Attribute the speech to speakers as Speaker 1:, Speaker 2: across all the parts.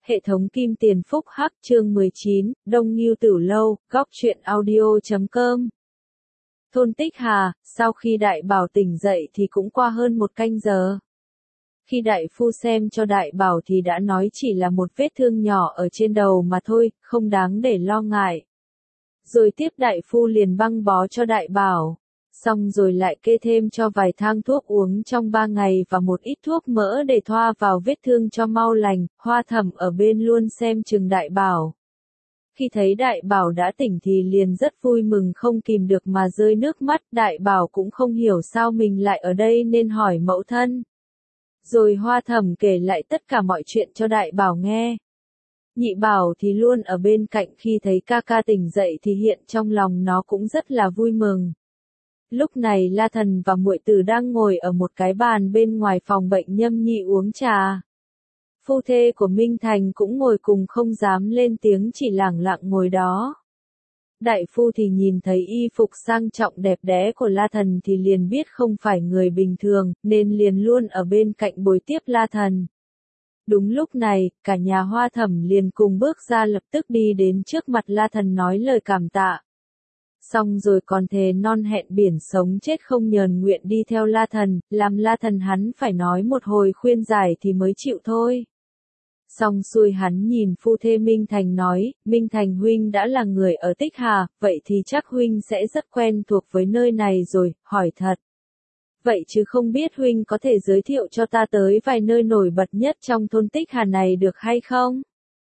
Speaker 1: Hệ thống Kim Tiền Phúc Hắc chương 19, Đông Ngưu Tử Lâu, góc truyện audio.com. Thôn Tích Hà, sau khi Đại Bảo tỉnh dậy thì cũng qua hơn một canh giờ. Khi đại phu xem cho Đại Bảo thì đã nói chỉ là một vết thương nhỏ ở trên đầu mà thôi, không đáng để lo ngại. Rồi tiếp đại phu liền băng bó cho Đại Bảo. Xong rồi lại kê thêm cho vài thang thuốc uống trong 3 ngày và một ít thuốc mỡ để thoa vào vết thương cho mau lành. Hoa Thẩm ở bên luôn xem chừng Đại Bảo. Khi thấy Đại Bảo đã tỉnh thì liền rất vui mừng không kìm được mà rơi nước mắt. Đại Bảo cũng không hiểu sao mình lại ở đây nên hỏi mẫu thân. Rồi Hoa Thẩm kể lại tất cả mọi chuyện cho Đại Bảo nghe. Nhị Bảo thì luôn ở bên cạnh, khi thấy ca ca tỉnh dậy thì hiện trong lòng nó cũng rất là vui mừng. Lúc này La Thần và muội tử đang ngồi ở một cái bàn bên ngoài phòng bệnh nhâm nhi uống trà. Phu thê của Minh Thành cũng ngồi cùng không dám lên tiếng, chỉ lẳng lặng ngồi đó. Đại phu thì nhìn thấy y phục sang trọng đẹp đẽ của La Thần thì liền biết không phải người bình thường, nên liền luôn ở bên cạnh bồi tiếp La Thần. Đúng lúc này, cả nhà Hoa Thẩm liền cùng bước ra, lập tức đi đến trước mặt La Thần nói lời cảm tạ. Xong rồi còn thề non hẹn biển sống chết không nhờn nguyện đi theo La Thần, làm La Thần hắn phải nói một hồi khuyên giải thì mới chịu thôi. Xong xuôi hắn nhìn phu thê Minh Thành nói, Minh Thành huynh đã là người ở Tích Hà, vậy thì chắc huynh sẽ rất quen thuộc với nơi này rồi, hỏi thật. Vậy chứ không biết huynh có thể giới thiệu cho ta tới vài nơi nổi bật nhất trong thôn Tích Hà này được hay không?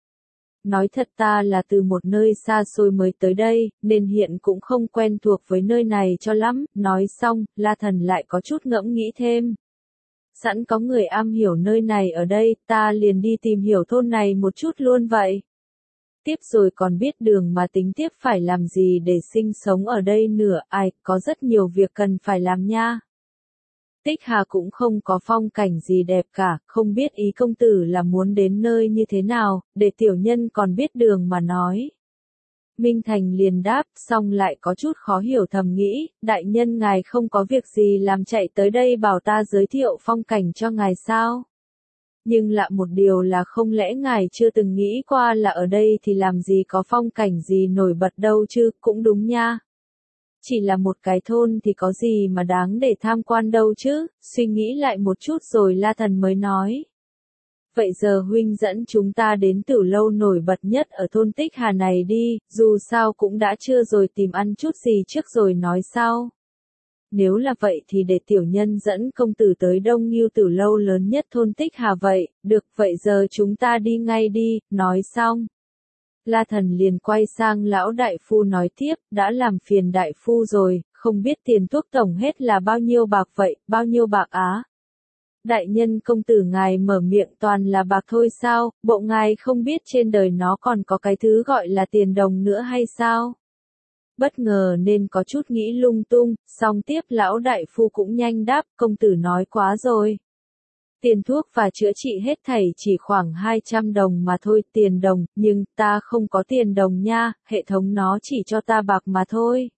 Speaker 1: Nói thật ta là từ một nơi xa xôi mới tới đây, nên hiện cũng không quen thuộc với nơi này cho lắm. Nói xong, La Thần lại có chút ngẫm nghĩ thêm. Sẵn có người am hiểu nơi này ở đây, ta liền đi tìm hiểu thôn này một chút luôn vậy. Tiếp rồi còn biết đường mà tính tiếp phải làm gì để sinh sống ở đây nữa, có rất nhiều việc cần phải làm nha. Tích Hà cũng không có phong cảnh gì đẹp cả, không biết ý công tử là muốn đến nơi như thế nào, để tiểu nhân còn biết đường mà nói. Minh Thành liền đáp, xong lại có chút khó hiểu thầm nghĩ, đại nhân ngài không có việc gì làm chạy tới đây bảo ta giới thiệu phong cảnh cho ngài sao? Nhưng lạ một điều là không lẽ ngài chưa từng nghĩ qua là ở đây thì làm gì có phong cảnh gì nổi bật đâu chứ, cũng đúng nha. Chỉ là một cái thôn thì có gì mà đáng để tham quan đâu chứ, suy nghĩ lại một chút rồi La Thần mới nói. Vậy giờ huynh dẫn chúng ta đến Tử Lâu nổi bật nhất ở thôn Tích Hà này đi, dù sao cũng đã trưa rồi, tìm ăn chút gì trước rồi nói sau. Nếu là vậy thì để tiểu nhân dẫn công tử tới Đông Ngưu Tử Lâu lớn nhất thôn Tích Hà vậy, được, vậy giờ chúng ta đi ngay đi, nói xong. La Thần liền quay sang lão đại phu nói tiếp, đã làm phiền đại phu rồi, không biết tiền thuốc tổng hết là bao nhiêu bạc vậy, bao nhiêu bạc á? Đại nhân công tử ngài mở miệng toàn là bạc thôi sao, bộ ngài không biết trên đời nó còn có cái thứ gọi là tiền đồng nữa hay sao? Bất ngờ nên có chút nghĩ lung tung, xong tiếp lão đại phu cũng nhanh đáp, công tử nói quá rồi. Tiền thuốc và chữa trị hết thảy chỉ khoảng 200 đồng mà thôi, tiền đồng, nhưng ta không có tiền đồng nha, hệ thống nó chỉ cho ta bạc mà thôi.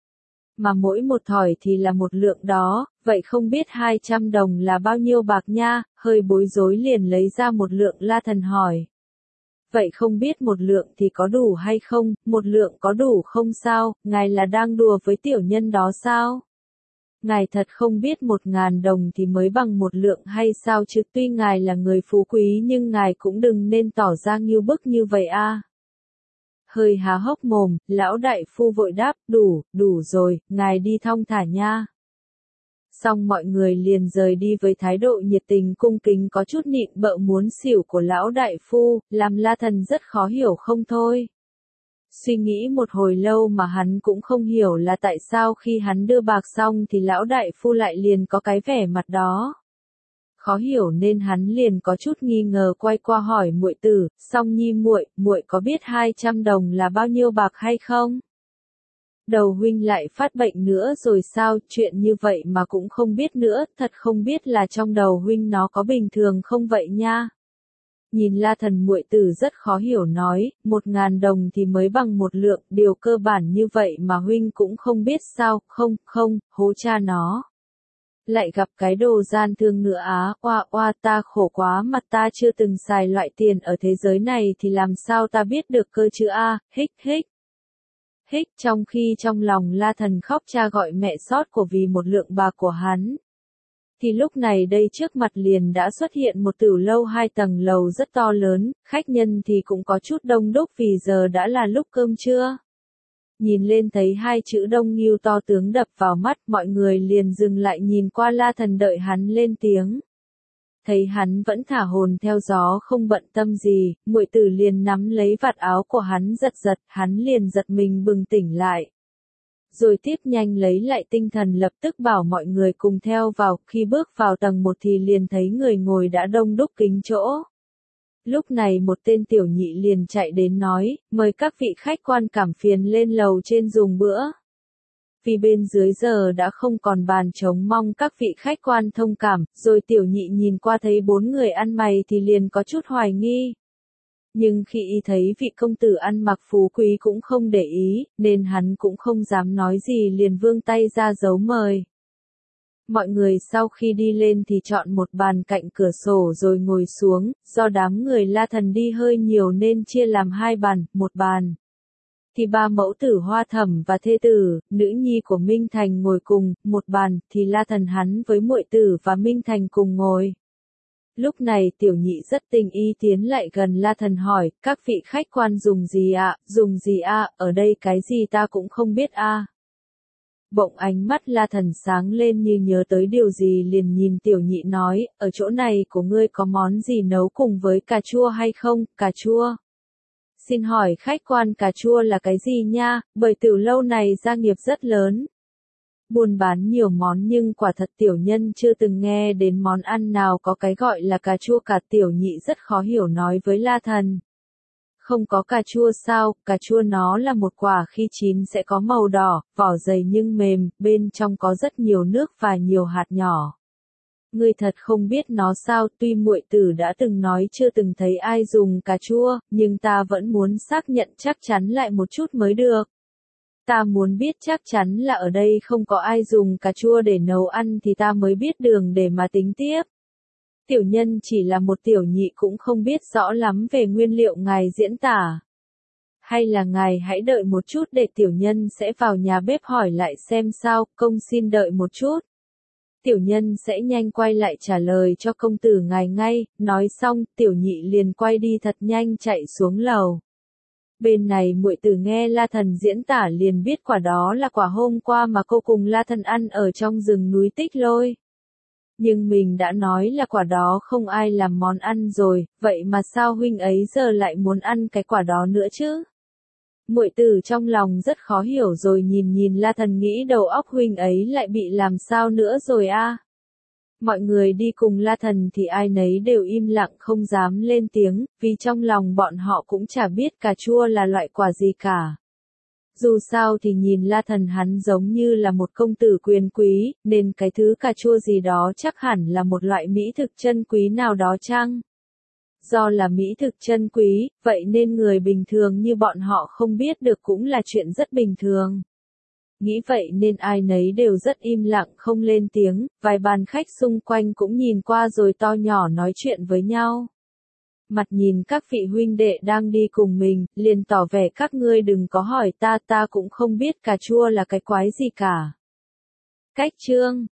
Speaker 1: Mà mỗi một thỏi thì là một lượng đó, vậy không biết 200 đồng là bao nhiêu bạc nha, hơi bối rối liền lấy ra một lượng. La Thần hỏi. Vậy không biết một lượng thì có đủ hay không, một lượng có đủ không sao, ngài là đang đùa với tiểu nhân đó sao? Ngài thật không biết 1.000 đồng thì mới bằng một lượng hay sao chứ, tuy ngài là người phú quý nhưng ngài cũng đừng nên tỏ ra ngưu bức như vậy a. Hơi há hốc mồm, lão đại phu vội đáp, đủ rồi, ngài đi thong thả nha. Xong mọi người liền rời đi với thái độ nhiệt tình cung kính có chút nịnh bợ muốn xỉu của lão đại phu, làm La Thần rất khó hiểu không thôi. Suy nghĩ một hồi lâu mà hắn cũng không hiểu là tại sao khi hắn đưa bạc xong thì lão đại phu lại liền có cái vẻ mặt đó. Khó hiểu nên hắn liền có chút nghi ngờ quay qua hỏi muội tử, Song Nhi muội có biết 200 đồng là bao nhiêu bạc hay không? Đầu huynh lại phát bệnh nữa rồi sao, chuyện như vậy mà cũng không biết nữa, thật không biết là trong đầu huynh nó có bình thường không vậy nha. Nhìn La Thần muội tử rất khó hiểu nói, 1.000 đồng thì mới bằng một lượng, điều cơ bản như vậy mà huynh cũng không biết sao, không, hố cha nó. Lại gặp cái đồ gian thương nữa á, oa oa ta khổ quá mà ta chưa từng xài loại tiền ở thế giới này thì làm sao ta biết được cơ chứ a, hích hích. Hích trong khi trong lòng La Thần khóc cha gọi mẹ xót của vì một lượng bạc của hắn. Thì lúc này đây trước mặt liền đã xuất hiện một tiểu lâu 2 tầng lầu rất to lớn, khách nhân thì cũng có chút đông đúc vì giờ đã là lúc cơm trưa. Nhìn lên thấy 2 chữ Đông Ngưu to tướng đập vào mắt, mọi người liền dừng lại nhìn qua La Thần đợi hắn lên tiếng. Thấy hắn vẫn thả hồn theo gió không bận tâm gì, muội tử liền nắm lấy vạt áo của hắn giật giật, hắn liền giật mình bừng tỉnh lại. Rồi tiếp nhanh lấy lại tinh thần lập tức bảo mọi người cùng theo vào, khi bước vào tầng 1 thì liền thấy người ngồi đã đông đúc kín chỗ. Lúc này một tên tiểu nhị liền chạy đến nói, mời các vị khách quan cảm phiền lên lầu trên dùng bữa. Vì bên dưới giờ đã không còn bàn trống mong các vị khách quan thông cảm, rồi tiểu nhị nhìn qua thấy 4 người ăn mày thì liền có chút hoài nghi. Nhưng khi y thấy vị công tử ăn mặc phú quý cũng không để ý, nên hắn cũng không dám nói gì liền vươn tay ra giấu mời. Mọi người sau khi đi lên thì chọn một bàn cạnh cửa sổ rồi ngồi xuống, do đám người La Thần đi hơi nhiều nên chia làm 2 bàn, một bàn. Thì 3 mẫu tử Hoa Thẩm và thê tử, nữ nhi của Minh Thành ngồi cùng, một bàn, thì La Thần hắn với muội tử và Minh Thành cùng ngồi. Lúc này tiểu nhị rất tình ý tiến lại gần La Thần hỏi, các vị khách quan dùng gì ạ, dùng gì ạ, ở đây cái gì ta cũng không biết a. Bỗng ánh mắt La Thần sáng lên như nhớ tới điều gì liền nhìn tiểu nhị nói, ở chỗ này của ngươi có món gì nấu cùng với cà chua hay không, cà chua? Xin hỏi khách quan cà chua là cái gì nha, bởi tiểu lâu này gia nghiệp rất lớn. Buôn bán nhiều món nhưng quả thật tiểu nhân chưa từng nghe đến món ăn nào có cái gọi là cà chua cả, tiểu nhị rất khó hiểu nói với La Thần. Không có cà chua sao, cà chua nó là một quả khi chín sẽ có màu đỏ, vỏ dày nhưng mềm, bên trong có rất nhiều nước và nhiều hạt nhỏ. Ngươi thật không biết nó sao, tuy muội tử đã từng nói chưa từng thấy ai dùng cà chua, nhưng ta vẫn muốn xác nhận chắc chắn lại một chút mới được. Ta muốn biết chắc chắn là ở đây không có ai dùng cà chua để nấu ăn thì ta mới biết đường để mà tính tiếp. Tiểu nhân chỉ là một tiểu nhị cũng không biết rõ lắm về nguyên liệu ngài diễn tả. Hay là ngài hãy đợi một chút để tiểu nhân sẽ vào nhà bếp hỏi lại xem sao, công xin đợi một chút. Tiểu nhân sẽ nhanh quay lại trả lời cho công tử ngài ngay, nói xong, tiểu nhị liền quay đi thật nhanh chạy xuống lầu. Bên này muội tử nghe La Thần diễn tả liền biết quả đó là quả hôm qua mà cô cùng La Thần ăn ở trong rừng núi Tích Lôi. Nhưng mình đã nói là quả đó không ai làm món ăn rồi, vậy mà sao huynh ấy giờ lại muốn ăn cái quả đó nữa chứ? Muội tử trong lòng rất khó hiểu rồi nhìn La Thần nghĩ đầu óc huynh ấy lại bị làm sao nữa rồi a. Mọi người đi cùng La Thần thì ai nấy đều im lặng không dám lên tiếng, vì trong lòng bọn họ cũng chả biết cà chua là loại quả gì cả. Dù sao thì nhìn La Thần hắn giống như là một công tử quyền quý, nên cái thứ cà chua gì đó chắc hẳn là một loại mỹ thực chân quý nào đó chăng? Do là mỹ thực chân quý, vậy nên người bình thường như bọn họ không biết được cũng là chuyện rất bình thường. Nghĩ vậy nên ai nấy đều rất im lặng không lên tiếng, vài bàn khách xung quanh cũng nhìn qua rồi to nhỏ nói chuyện với nhau. Mặt nhìn các vị huynh đệ đang đi cùng mình, liền tỏ vẻ các ngươi đừng có hỏi ta cũng không biết cà chua là cái quái gì cả. Cách chương